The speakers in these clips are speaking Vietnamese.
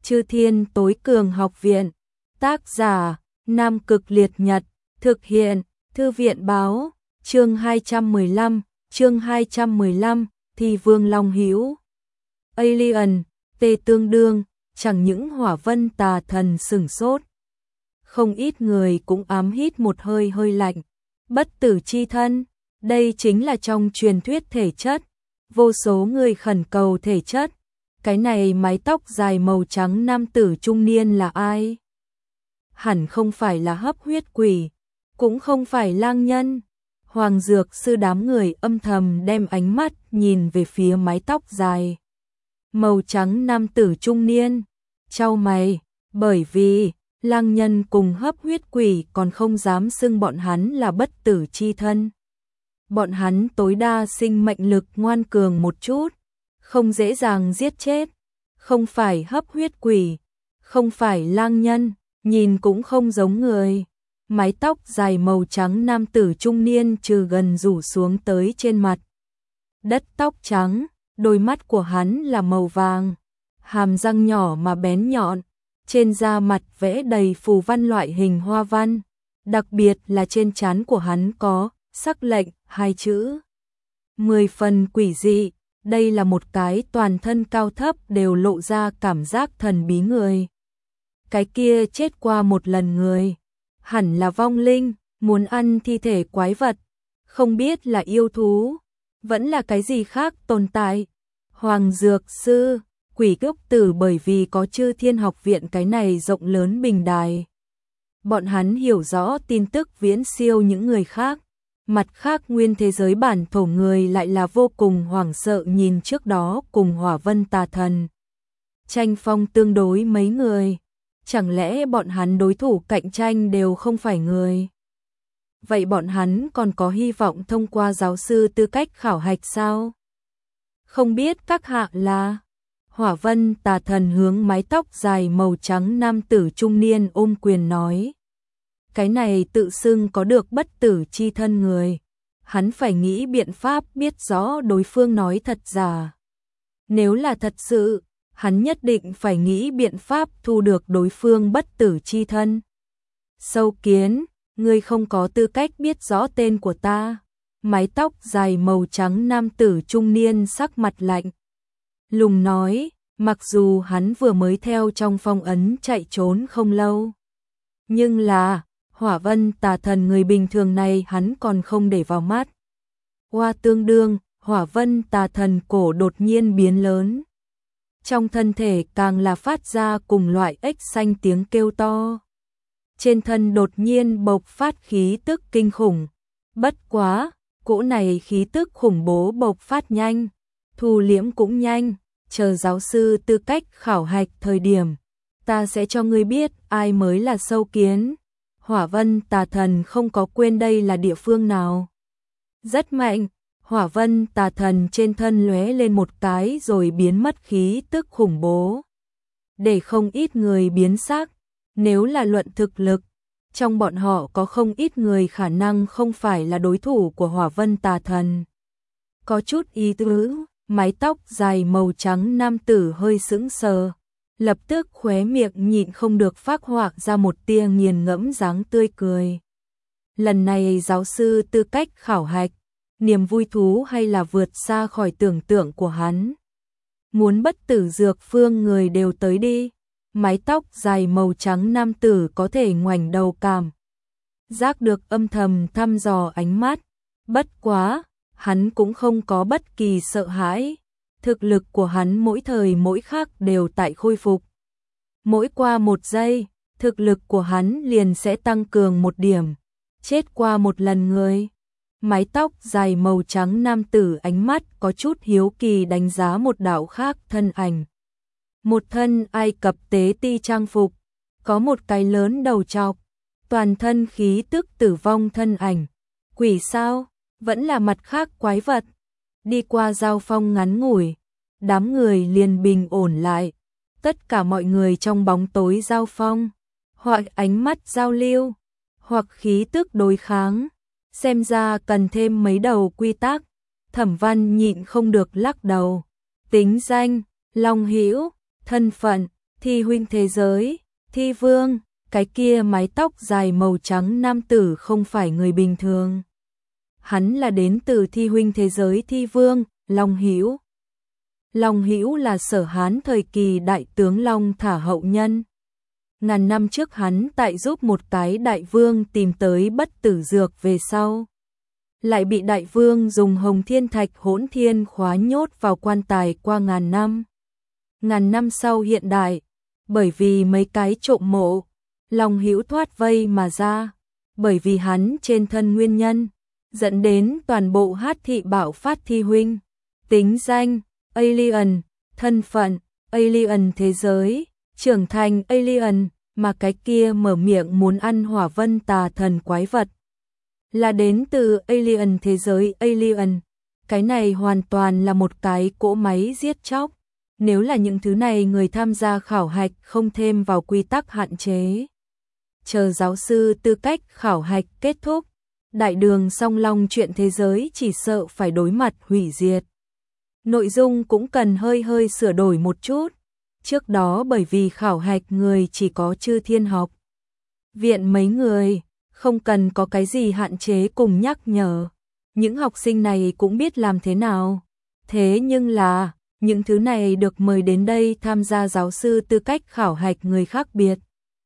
Chư Thiên Tối Cường Học Viện. Tác giả: Nam Cực Liệt Nhật. Thực hiện: Thư viện báo. Chương 215, Thi Vương Long Hữu. Alien, tê tương đương, chẳng những Hỏa Vân Tà Thần sửng sốt. Không ít người cũng ám hít một hơi hơi lạnh. Bất tử chi thân, đây chính là trong truyền thuyết thể chất. Vô số người khẩn cầu thể chất. Cái này mái tóc dài màu trắng nam tử trung niên là ai? Hẳn không phải là hấp huyết quỷ, cũng không phải lang nhân. Hoàng Dược Sư đám người âm thầm đem ánh mắt nhìn về phía mái tóc dài màu trắng nam tử trung niên, chau mày, bởi vì lang nhân cùng hấp huyết quỷ còn không dám xưng bọn hắn là bất tử chi thân. Bọn hắn tối đa sinh mệnh lực ngoan cường một chút, không dễ dàng giết chết, không phải hấp huyết quỷ, không phải lang nhân, nhìn cũng không giống người. Mái tóc dài màu trắng nam tử trung niên trừ gần rủ xuống tới trên mặt đất, tóc trắng, đôi mắt của hắn là màu vàng, hàm răng nhỏ mà bén nhọn, trên da mặt vẽ đầy phù văn loại hình hoa văn, đặc biệt là trên trán của hắn có sắc lệnh hai chữ. 10 phần quỷ dị, đây là một cái toàn thân cao thấp đều lộ ra cảm giác thần bí người. Cái kia chết qua một lần người, hẳn là vong linh, muốn ăn thi thể quái vật, không biết là yêu thú, vẫn là cái gì khác tồn tại. Hoàng Dược Sư, Quỷ Cốc Tử bởi vì có Chư Thiên Học Viện cái này rộng lớn bình đài. Bọn hắn hiểu rõ tin tức viễn siêu những người khác. Mặt khác nguyên thế giới bản thổ người lại là vô cùng hoảng sợ nhìn trước đó cùng Hỏa Vân Tà Thần tranh phong tương đối mấy người. Chẳng lẽ bọn hắn đối thủ cạnh tranh đều không phải người? Vậy bọn hắn còn có hy vọng thông qua giáo sư tư cách khảo hạch sao? Không biết các hạ là... Hỏa Vân Tà Thần hướng mái tóc dài màu trắng nam tử trung niên ôm quyền nói. Cái này tự xưng có được bất tử chi thân người. Hắn phải nghĩ biện pháp biết rõ đối phương nói thật giả. Nếu là thật sự, hắn nhất định phải nghĩ biện pháp thu được đối phương bất tử chi thân. Sâu Kiến, ngươi không có tư cách biết rõ tên của ta. Mái tóc dài màu trắng nam tử trung niên sắc mặt lạnh lùng nói, mặc dù hắn vừa mới theo trong phong ấn chạy trốn không lâu. Nhưng là, Hỏa Vân Tà Thần người bình thường này hắn còn không để vào mắt. Hoa tương đương, Hỏa Vân Tà Thần cổ đột nhiên biến lớn. Trong thân thể càng là phát ra cùng loại ếch xanh tiếng kêu to. Trên thân đột nhiên bộc phát khí tức kinh khủng. Bất quá, cỗ này khí tức khủng bố bộc phát nhanh, thu liễm cũng nhanh, chờ giáo sư tư cách khảo hạch thời điểm, ta sẽ cho ngươi biết ai mới là Sâu Kiến. Hỏa Vân Tà Thần không có quên đây là địa phương nào. Rất mạnh, Hỏa Vân Tà Thần trên thân lóe lên một cái rồi biến mất khí tức khủng bố. Để không ít người biến sắc, nếu là luận thực lực, trong bọn họ có không ít người khả năng không phải là đối thủ của Hỏa Vân Tà Thần. Có chút ý tứ, mái tóc dài màu trắng nam tử hơi sững sờ, lập tức khóe miệng nhịn không được phác họa ra một tia nghiền ngẫm dáng tươi cười. Lần này giáo sư tư cách khảo hạch, niềm vui thú hay là vượt xa khỏi tưởng tượng của hắn. Muốn bất tử dược phương người đều tới đi. Mái tóc dài màu trắng nam tử có thể ngoảnh đầu cảm giác được âm thầm thăm dò ánh mắt. Bất quá, hắn cũng không có bất kỳ sợ hãi. Thực lực của hắn mỗi thời mỗi khắc đều tại khôi phục. Mỗi qua một giây, thực lực của hắn liền sẽ tăng cường một điểm. Chết qua một lần người. Mái tóc dài màu trắng nam tử ánh mắt có chút hiếu kỳ đánh giá một đạo khác thân ảnh. Một thân Ai Cập tế ti trang phục, có một cái lớn đầu trọc, toàn thân khí tức tử vong thân ảnh. Quỷ sao? Vẫn là mặt khác quái vật. Đi qua giao phong ngắn ngủi, đám người liền bình ổn lại. Tất cả mọi người trong bóng tối giao phong, hoặc ánh mắt giao lưu, hoặc khí tức đối kháng. Xem ra cần thêm mấy đầu quy tắc. Thẩm Văn nhịn không được lắc đầu. Tính danh, Long Hữu, thân phận, Thi huynh thế giới, Thi Vương, cái kia mái tóc dài màu trắng nam tử không phải người bình thường. Hắn là đến từ Thi huynh thế giới Thi Vương, Long Hữu. Long Hữu là Sở Hán thời kỳ đại tướng Long Thả hậu nhân. Ngàn năm trước hắn tại giúp một cái đại vương tìm tới bất tử dược về sau. Lại bị đại vương dùng hồng thiên thạch hỗn thiên khóa nhốt vào quan tài qua ngàn năm. Ngàn năm sau hiện đại, bởi vì mấy cái trộm mộ, Long Hữu thoát vây mà ra. Bởi vì hắn trên thân nguyên nhân, dẫn đến toàn bộ Hát thị bạo phát Thi huynh. Tính danh, Alien, thân phận, Alien thế giới, trưởng thành Alien, mà cái kia mở miệng muốn ăn hỏa vân tà thần quái vật. Là đến từ Alien thế giới Alien, cái này hoàn toàn là một cái cỗ máy giết chóc. Nếu là những thứ này người tham gia khảo hạch không thêm vào quy tắc hạn chế. Chờ giáo sư tư cách khảo hạch kết thúc, đại đường song long chuyện thế giới chỉ sợ phải đối mặt hủy diệt. Nội dung cũng cần hơi sửa đổi một chút. Trước đó bởi vì khảo hạch người chỉ có Chư Thiên học viện mấy người, không cần có cái gì hạn chế cùng nhắc nhở. Những học sinh này cũng biết làm thế nào. Thế nhưng là, những thứ này được mời đến đây tham gia giáo sư tư cách khảo hạch người khác biệt.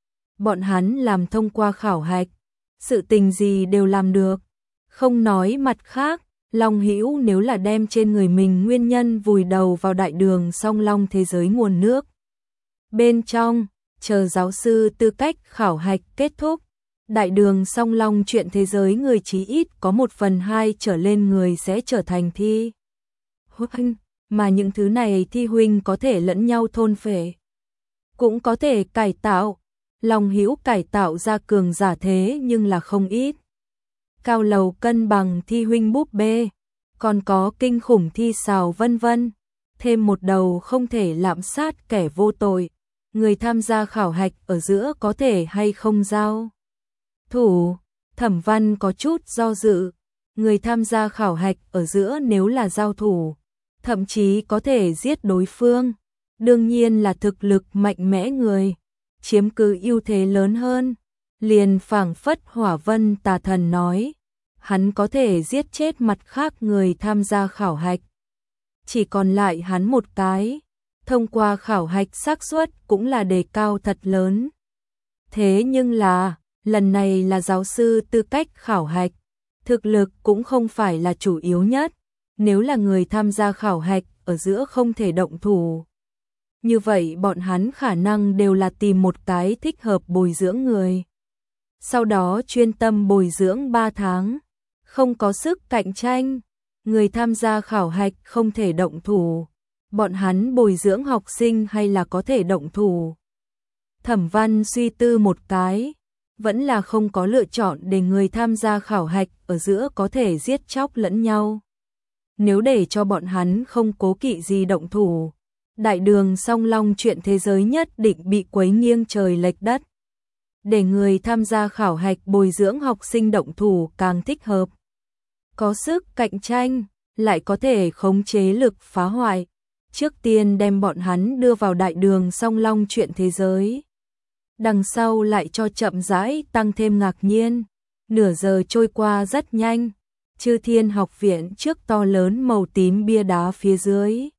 Bọn hắn làm thông qua khảo hạch, sự tình gì đều làm được. Không nói mặt khác, Long Hữu nếu là đem trên người mình nguyên nhân vùi đầu vào đại đường song long thế giới nguồn nước. Bên trong, chờ giáo sư tư cách khảo hạch kết thúc, đại đường song long chuyện thế giới người chí ít có 1/2 trở lên người sẽ trở thành Thi huynh, mà những thứ này Thi huynh có thể lẫn nhau thôn phệ, cũng có thể cải tạo. Long Hữu cải tạo ra cường giả thế nhưng là không ít. Cao lầu cân bằng Thi huynh búp bê, còn có kinh khủng thi xào vân vân. Thêm một đầu không thể lạm sát kẻ vô tội. Người tham gia khảo hạch ở giữa có thể hay không giao thủ. Thẩm Văn có chút do dự. Người tham gia khảo hạch ở giữa nếu là giao thủ, thậm chí có thể giết đối phương. Đương nhiên là thực lực mạnh mẽ người chiếm cứ ưu thế lớn hơn. Liền phảng phất Hỏa Vân Tà Thần nói, hắn có thể giết chết mặt khác người tham gia khảo hạch. Chỉ còn lại hắn một cái, thông qua khảo hạch xác suất cũng là đề cao thật lớn. Thế nhưng là, lần này là giáo sư tư cách khảo hạch, thực lực cũng không phải là chủ yếu nhất. Nếu là người tham gia khảo hạch ở giữa không thể động thủ, như vậy bọn hắn khả năng đều là tìm một cái thích hợp bồi dưỡng người. Sau đó chuyên tâm bồi dưỡng 3 tháng, không có sức cạnh tranh, người tham gia khảo hạch không thể động thủ. Bọn hắn bồi dưỡng học sinh hay là có thể động thủ. Thẩm Văn suy tư một cái, vẫn là không có lựa chọn để người tham gia khảo hạch ở giữa có thể giết chóc lẫn nhau. Nếu để cho bọn hắn không cố kỵ gì động thủ, đại đường song long chuyện thế giới nhất định bị quấy nghiêng trời lệch đất. Để người tham gia khảo hạch bồi dưỡng học sinh động thủ càng thích hợp. Có sức cạnh tranh, lại có thể khống chế lực phá hoại. Trước tiên đem bọn hắn đưa vào đại đường song long chuyện thế giới. Đằng sau lại cho chậm rãi tăng thêm ngạc nhiên. Nửa giờ trôi qua rất nhanh. Chư Thiên học viện trước to lớn màu tím bia đá phía dưới.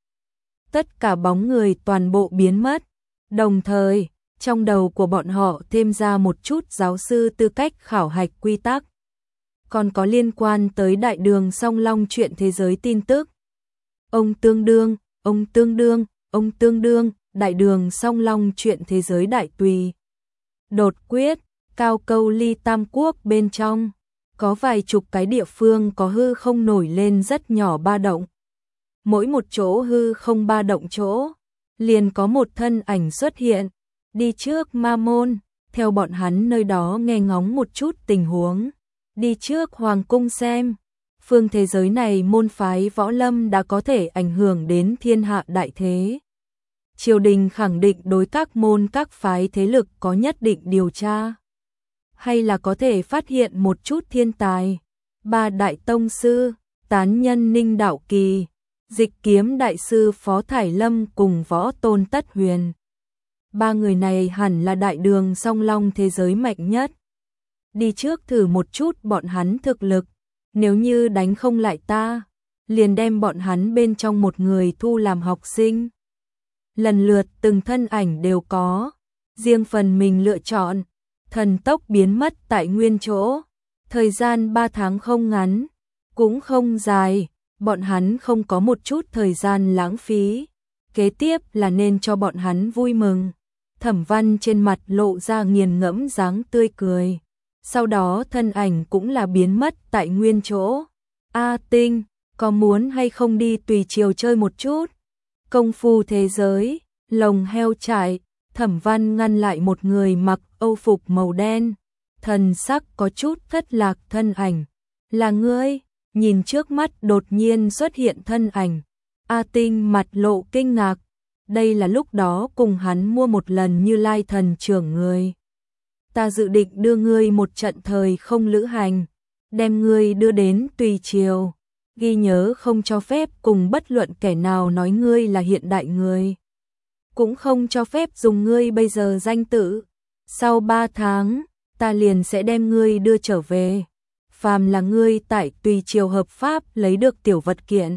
Tất cả bóng người toàn bộ biến mất. Đồng thời, trong đầu của bọn họ thêm ra một chút giáo sư tư cách khảo hạch quy tắc. Còn có liên quan tới đại đường song long chuyện thế giới tin tức. Ông tương đương, đại đường song long chuyện thế giới đại tùy. Đột quyết, cao câu ly tam quốc bên trong. Có vài chục cái địa phương có hư không nổi lên rất nhỏ ba động. Mỗi một chỗ hư không ba động chỗ, liền có một thân ảnh xuất hiện, đi trước ma môn, theo bọn hắn nơi đó nghe ngóng một chút tình huống, đi trước hoàng cung xem, phương thế giới này môn phái võ lâm đã có thể ảnh hưởng đến thiên hạ đại thế. Triều đình khẳng định đối các môn các phái thế lực có nhất định điều tra, hay là có thể phát hiện một chút thiên tài. Ba đại tông sư, tán nhân Ninh Đạo Kỳ, dịch kiếm đại sư Phó Thải Lâm cùng võ tôn Tất Huyền. ba người này hẳn là đại đường song long thế giới mạnh nhất. Đi trước thử một chút bọn hắn thực lực, nếu như đánh không lại ta, liền đem bọn hắn bên trong một người thu làm học sinh. Lần lượt từng thân ảnh đều có, riêng phần mình lựa chọn, thần tốc biến mất tại nguyên chỗ. Thời gian 3 tháng không ngắn, cũng không dài, bọn hắn không có một chút thời gian lãng phí. Kế tiếp là nên cho bọn hắn vui mừng. Thẩm Văn trên mặt lộ ra nghiền ngẫm dáng tươi cười. Sau đó thân ảnh cũng là biến mất tại nguyên chỗ. A Tinh, có muốn hay không đi tùy chiều chơi một chút? Công phu thế giới, lồng heo trại, Thẩm Văn ngăn lại một người mặc âu phục màu đen. Thần sắc có chút thất lạc thân ảnh. Là ngươi, nhìn trước mắt đột nhiên xuất hiện thân ảnh. A Tinh mặt lộ kinh ngạc. Đây là lúc đó cùng hắn mua một lần Như Lai thần trưởng người. Ta dự định đưa ngươi một trận thời không lữ hành, đem ngươi đưa đến tùy chiều, ghi nhớ không cho phép cùng bất luận kẻ nào nói ngươi là hiện đại người. Cũng không cho phép dùng ngươi bây giờ danh tự. Sau 3 tháng, ta liền sẽ đem ngươi đưa trở về. Phàm là ngươi tại tùy chiều hợp pháp lấy được tiểu vật kiện.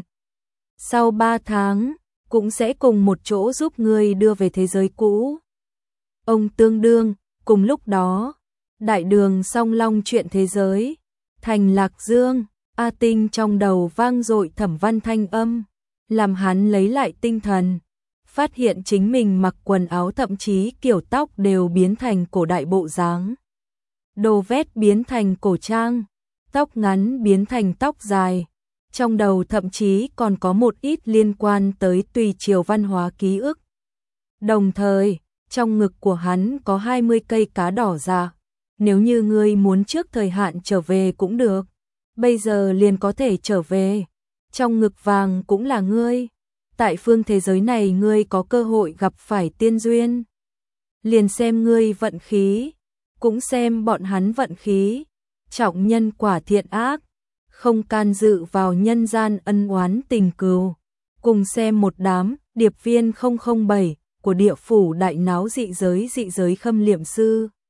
Sau 3 tháng, cũng sẽ cùng một chỗ giúp ngươi đưa về thế giới cũ. Ông tương đương, cùng lúc đó, đại đường song long chuyện thế giới, thành Lạc Dương, A Tinh trong đầu vang dội Thẩm Văn thanh âm, làm hắn lấy lại tinh thần, phát hiện chính mình mặc quần áo thậm chí kiểu tóc đều biến thành cổ đại bộ dáng. Đồ vét biến thành cổ trang, tóc ngắn biến thành tóc dài, trong đầu thậm chí còn có một ít liên quan tới tùy chiều văn hóa ký ức. Đồng thời, trong ngực của hắn có 20 cây cá đỏ dạ, nếu như ngươi muốn trước thời hạn trở về cũng được, bây giờ liền có thể trở về. Trong ngực vàng cũng là ngươi, tại phương thế giới này ngươi có cơ hội gặp phải tiên duyên. Liền xem ngươi vận khí, cũng xem bọn hắn vận khí, trọng nhân quả thiện ác, không can dự vào nhân gian ân oán tình cừu. Cùng xem một đám điệp viên 007 của địa phủ đại náo dị giới khâm liệm sư.